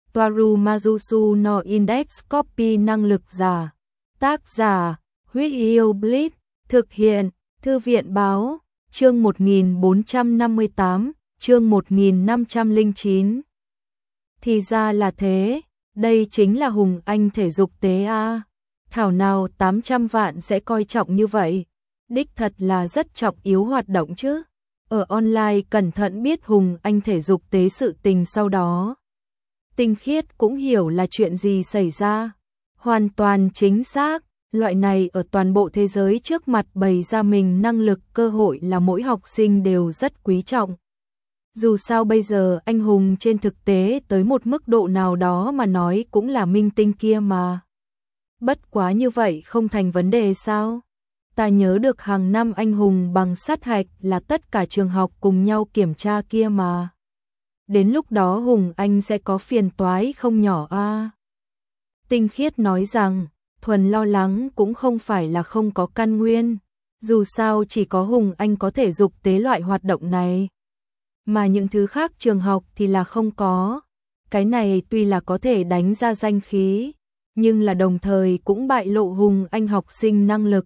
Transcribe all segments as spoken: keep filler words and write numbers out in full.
Toaru Majusu no Index Copy năng lực giả. Tác giả, Huyết Yêu Blitz, thực hiện, Thư viện Báo, chương một nghìn bốn trăm năm mươi tám, chương một nghìn năm trăm lẻ chín. Thì ra là thế, đây chính là Hùng Anh thể dục tế a. Thảo nào tám trăm vạn sẽ coi trọng như vậy, đích thật là rất trọng yếu hoạt động chứ. Ở online cẩn thận biết Hùng Anh thể dục tế sự tình sau đó. Tinh Khiết cũng hiểu là chuyện gì xảy ra. Hoàn toàn chính xác, loại này ở toàn bộ thế giới trước mặt bày ra mình năng lực cơ hội là mỗi học sinh đều rất quý trọng. Dù sao bây giờ anh hùng trên thực tế tới một mức độ nào đó mà nói cũng là minh tinh kia mà. Bất quá như vậy không thành vấn đề sao? Ta nhớ được hàng năm anh hùng bằng sát hạch là tất cả trường học cùng nhau kiểm tra kia mà. Đến lúc đó Hùng Anh sẽ có phiền toái không nhỏ a. À? Tinh Khiết nói rằng, thuần lo lắng cũng không phải là không có căn nguyên. Dù sao chỉ có Hùng Anh có thể dục tế loại hoạt động này. Mà những thứ khác trường học thì là không có. Cái này tuy là có thể đánh ra danh khí, nhưng là đồng thời cũng bại lộ Hùng Anh học sinh năng lực.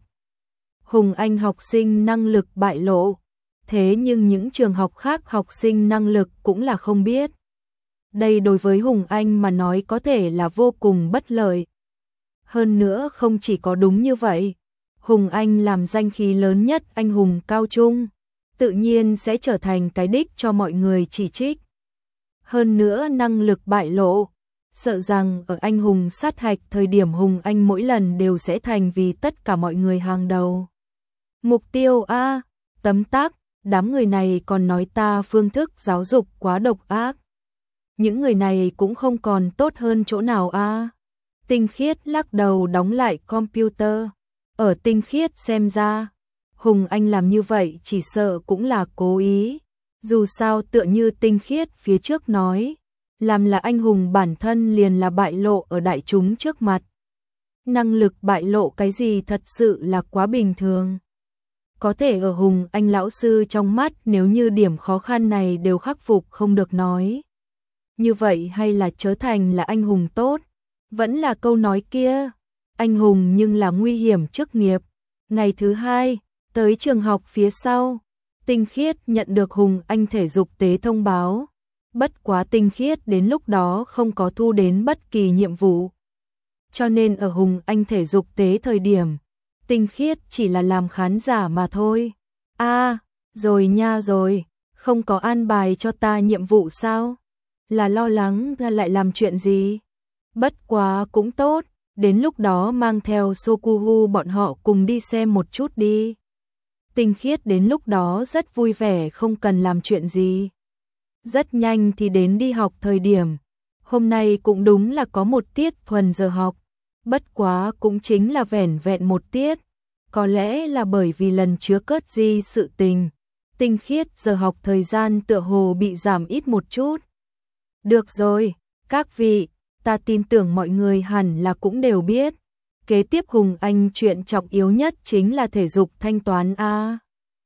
Hùng Anh học sinh năng lực bại lộ, thế nhưng những trường học khác học sinh năng lực cũng là không biết. Đây đối với Hùng Anh mà nói có thể là vô cùng bất lợi. Hơn nữa không chỉ có đúng như vậy, Hùng Anh làm danh khí lớn nhất anh hùng cao trung, tự nhiên sẽ trở thành cái đích cho mọi người chỉ trích. Hơn nữa năng lực bại lộ, sợ rằng ở anh hùng sát hạch thời điểm Hùng Anh mỗi lần đều sẽ thành vì tất cả mọi người hàng đầu. Mục tiêu a, tấm tắc, đám người này còn nói ta phương thức giáo dục quá độc ác. Những người này cũng không còn tốt hơn chỗ nào a. Tinh Khiết lắc đầu đóng lại computer. Ở Tinh Khiết xem ra, Hùng Anh làm như vậy chỉ sợ cũng là cố ý. Dù sao tựa như Tinh Khiết phía trước nói, làm là anh hùng bản thân liền là bại lộ ở đại chúng trước mặt. Năng lực bại lộ cái gì thật sự là quá bình thường. Có thể ở Hùng Anh lão sư trong mắt nếu như điểm khó khăn này đều khắc phục không được nói. Như vậy hay là trở thành là anh hùng tốt? Vẫn là câu nói kia, anh hùng nhưng là nguy hiểm chức nghiệp. Ngày thứ hai, tới trường học phía sau, Tinh Khiết nhận được Hùng Anh thể dục tế thông báo. Bất quá Tinh Khiết đến lúc đó không có thu đến bất kỳ nhiệm vụ. Cho nên ở Hùng Anh thể dục tế thời điểm, Tinh Khiết chỉ là làm khán giả mà thôi. A, à, rồi nha rồi, không có an bài cho ta nhiệm vụ sao? Là lo lắng lại làm chuyện gì? Bất quá cũng tốt, đến lúc đó mang theo Sokuhu bọn họ cùng đi xem một chút đi. Tinh Khiết đến lúc đó rất vui vẻ không cần làm chuyện gì. Rất nhanh thì đến đi học thời điểm. Hôm nay cũng đúng là có một tiết thuần giờ học. Bất quá cũng chính là vẻn vẹn một tiết. Có lẽ là bởi vì lần chứa cớt di sự tình. Tinh Khiết giờ học thời gian tựa hồ bị giảm ít một chút. Được rồi, các vị, ta tin tưởng mọi người hẳn là cũng đều biết. Kế tiếp Hùng Anh chuyện trọng yếu nhất chính là thể dục thanh toán A.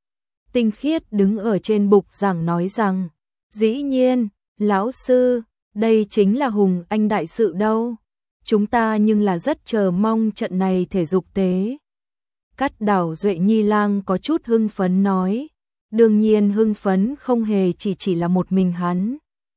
Tinh Khiết đứng ở trên bục giảng nói rằng, dĩ nhiên, lão sư, đây chính là Hùng Anh đại sự đâu. Chúng ta nhưng là rất chờ mong trận này thể dục tế. Cát Đảo Duệ Nhi Lang có chút hưng phấn nói. Đương nhiên hưng phấn không hề chỉ chỉ là một mình hắn.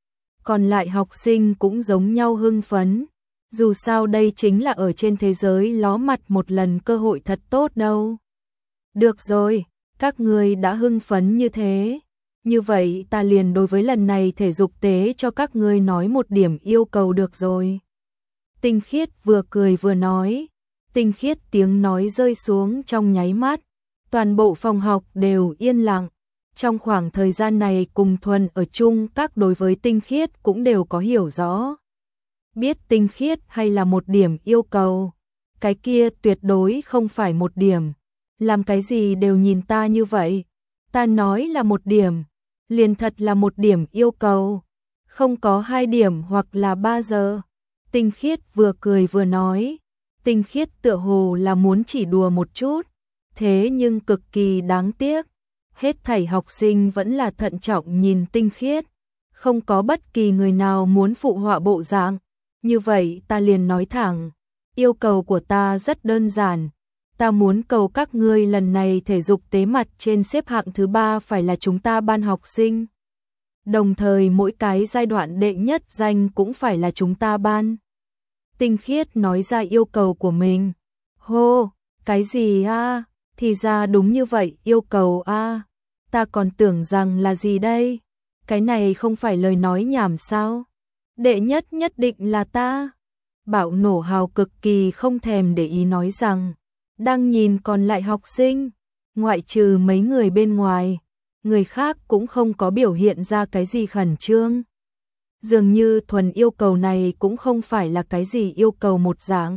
Còn lại học sinh cũng giống nhau hưng phấn. Dù sao đây chính là ở trên thế giới ló mặt một lần cơ hội thật tốt đâu. Được rồi, các người đã hưng phấn như thế. Như vậy ta liền đối với lần này thể dục tế cho các ngươi nói một điểm yêu cầu được rồi. Tinh Khiết vừa cười vừa nói. Tinh Khiết tiếng nói rơi xuống trong nháy mắt. Toàn bộ phòng học đều yên lặng. Trong khoảng thời gian này cùng thuần ở chung các đối với Tinh Khiết cũng đều có hiểu rõ. Biết Tinh Khiết hay là một điểm yêu cầu. Cái kia tuyệt đối không phải một điểm. Làm cái gì đều nhìn ta như vậy. Ta nói là một điểm. Liền thật là một điểm yêu cầu. Không có hai điểm hoặc là ba giờ. Tinh Khiết vừa cười vừa nói. Tinh Khiết tựa hồ là muốn chỉ đùa một chút. Thế nhưng cực kỳ đáng tiếc. Hết thảy học sinh vẫn là thận trọng nhìn Tinh Khiết. Không có bất kỳ người nào muốn phụ họa bộ dạng. Như vậy ta liền nói thẳng, yêu cầu của ta rất đơn giản. Ta muốn cầu các ngươi lần này thể dục tế mặt trên xếp hạng thứ ba phải là chúng ta ban học sinh. Đồng thời mỗi cái giai đoạn đệ nhất danh cũng phải là chúng ta ban. Tinh Khiết nói ra yêu cầu của mình. Hô, cái gì a? Thì ra đúng như vậy, yêu cầu a. Ta còn tưởng rằng là gì đây? Cái này không phải lời nói nhảm sao? Đệ nhất nhất định là ta. Bạo Nổ Hào cực kỳ không thèm để ý nói rằng, đang nhìn còn lại học sinh, ngoại trừ mấy người bên ngoài, người khác cũng không có biểu hiện ra cái gì khẩn trương. Dường như thuần yêu cầu này cũng không phải là cái gì yêu cầu một dạng,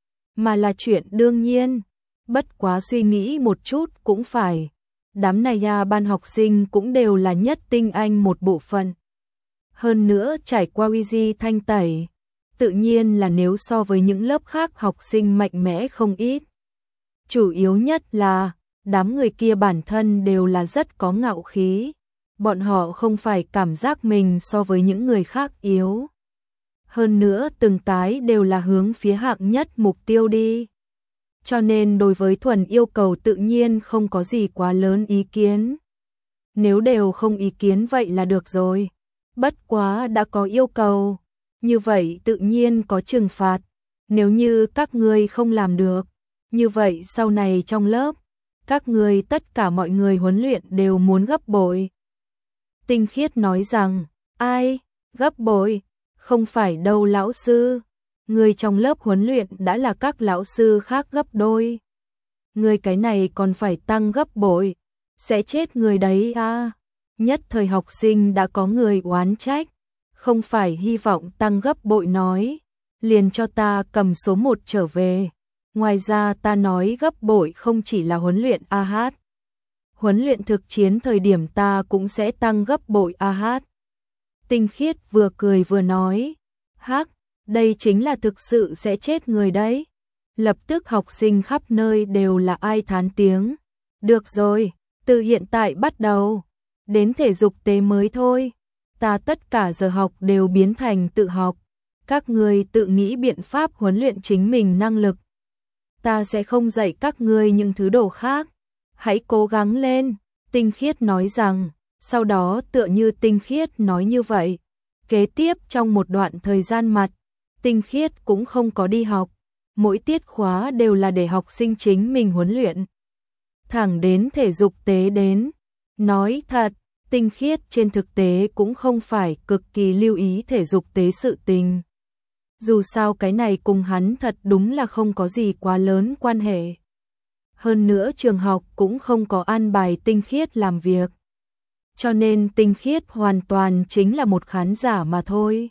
mà là chuyện đương nhiên. Bất quá suy nghĩ một chút cũng phải. Đám này ya ban học sinh cũng đều là nhất tinh anh một bộ phận. Hơn nữa trải qua uy di thanh tẩy, tự nhiên là nếu so với những lớp khác học sinh mạnh mẽ không ít. Chủ yếu nhất là, đám người kia bản thân đều là rất có ngạo khí. Bọn họ không phải cảm giác mình so với những người khác yếu. Hơn nữa từng cái đều là hướng phía hạng nhất mục tiêu đi. Cho nên đối với thuần yêu cầu tự nhiên không có gì quá lớn ý kiến. Nếu đều không ý kiến vậy là được rồi. Bất quá đã có yêu cầu, như vậy tự nhiên có trừng phạt. Nếu như các ngươi không làm được, như vậy sau này trong lớp, các ngươi tất cả mọi người huấn luyện đều muốn gấp bội. Tinh Khiết nói rằng, ai, gấp bội, không phải đâu lão sư. Người trong lớp huấn luyện đã là các lão sư khác gấp đôi. Người cái này còn phải tăng gấp bội, sẽ chết người đấy à. Nhất thời học sinh đã có người oán trách, không phải hy vọng tăng gấp bội nói, liền cho ta cầm số một trở về. Ngoài ra ta nói gấp bội không chỉ là huấn luyện a hát. Huấn luyện thực chiến thời điểm ta cũng sẽ tăng gấp bội a hát. Tinh Khiết vừa cười vừa nói, hắc, đây chính là thực sự sẽ chết người đấy. Lập tức học sinh khắp nơi đều là ai thán tiếng. Được rồi, từ hiện tại bắt đầu, đến thể dục tế mới thôi. Ta tất cả giờ học đều biến thành tự học. Các ngươi tự nghĩ biện pháp huấn luyện chính mình năng lực. Ta sẽ không dạy các ngươi những thứ đồ khác. Hãy cố gắng lên, Tinh Khiết nói rằng, sau đó tựa như Tinh Khiết nói như vậy. Kế tiếp trong một đoạn thời gian mặt, Tinh Khiết cũng không có đi học. Mỗi tiết khóa đều là để học sinh chính mình huấn luyện. Thẳng đến thể dục tế đến. Nói thật, Tinh Khiết trên thực tế cũng không phải cực kỳ lưu ý thể dục tế sự tình. Dù sao cái này cùng hắn thật đúng là không có gì quá lớn quan hệ. Hơn nữa trường học cũng không có an bài Tinh Khiết làm việc. Cho nên Tinh Khiết hoàn toàn chính là một khán giả mà thôi.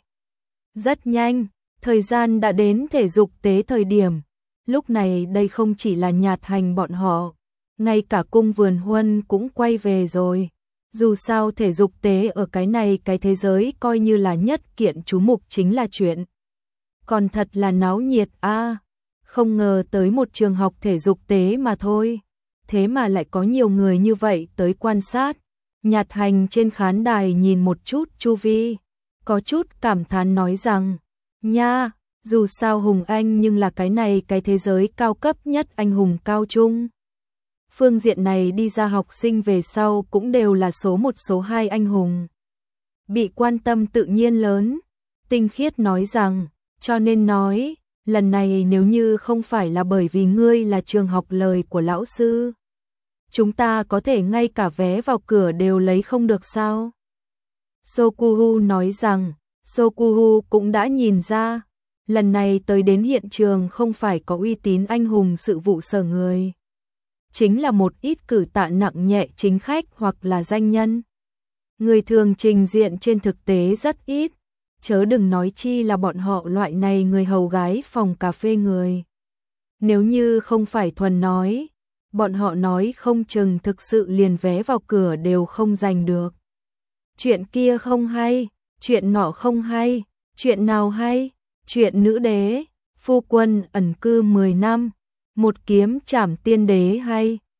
Rất nhanh, thời gian đã đến thể dục tế thời điểm. Lúc này đây không chỉ là Nhạt Hành bọn họ, ngay cả cung Vườn Huân cũng quay về rồi. Dù sao thể dục tế ở cái này cái thế giới coi như là nhất kiện chú mục chính là chuyện. Còn thật là náo nhiệt a, à, không ngờ tới một trường học thể dục tế mà thôi. Thế mà lại có nhiều người như vậy tới quan sát. Nhạt Hành trên khán đài nhìn một chút chu vi, có chút cảm thán nói rằng, nha, dù sao Hùng Anh nhưng là cái này cái thế giới cao cấp nhất anh hùng cao trung. Phương diện này đi ra học sinh về sau cũng đều là số một số hai anh hùng. Bị quan tâm tự nhiên lớn. Tinh Khiết nói rằng, cho nên nói, lần này nếu như không phải là bởi vì ngươi là trường học lời của lão sư, chúng ta có thể ngay cả vé vào cửa đều lấy không được sao? Sokuhu nói rằng, Sokuhu cũng đã nhìn ra, lần này tới đến hiện trường không phải có uy tín anh hùng sự vụ sở người. Chính là một ít cử tạ nặng nhẹ chính khách hoặc là danh nhân. Người thường trình diện trên thực tế rất ít, chớ đừng nói chi là bọn họ loại này người hầu gái phòng cà phê người. Nếu như không phải thuần nói, bọn họ nói không chừng thực sự liền vé vào cửa đều không giành được. Chuyện kia không hay, chuyện nọ không hay, chuyện nào hay, chuyện nữ đế, phu quân ẩn cư mười năm, một kiếm trảm tiên đế hay.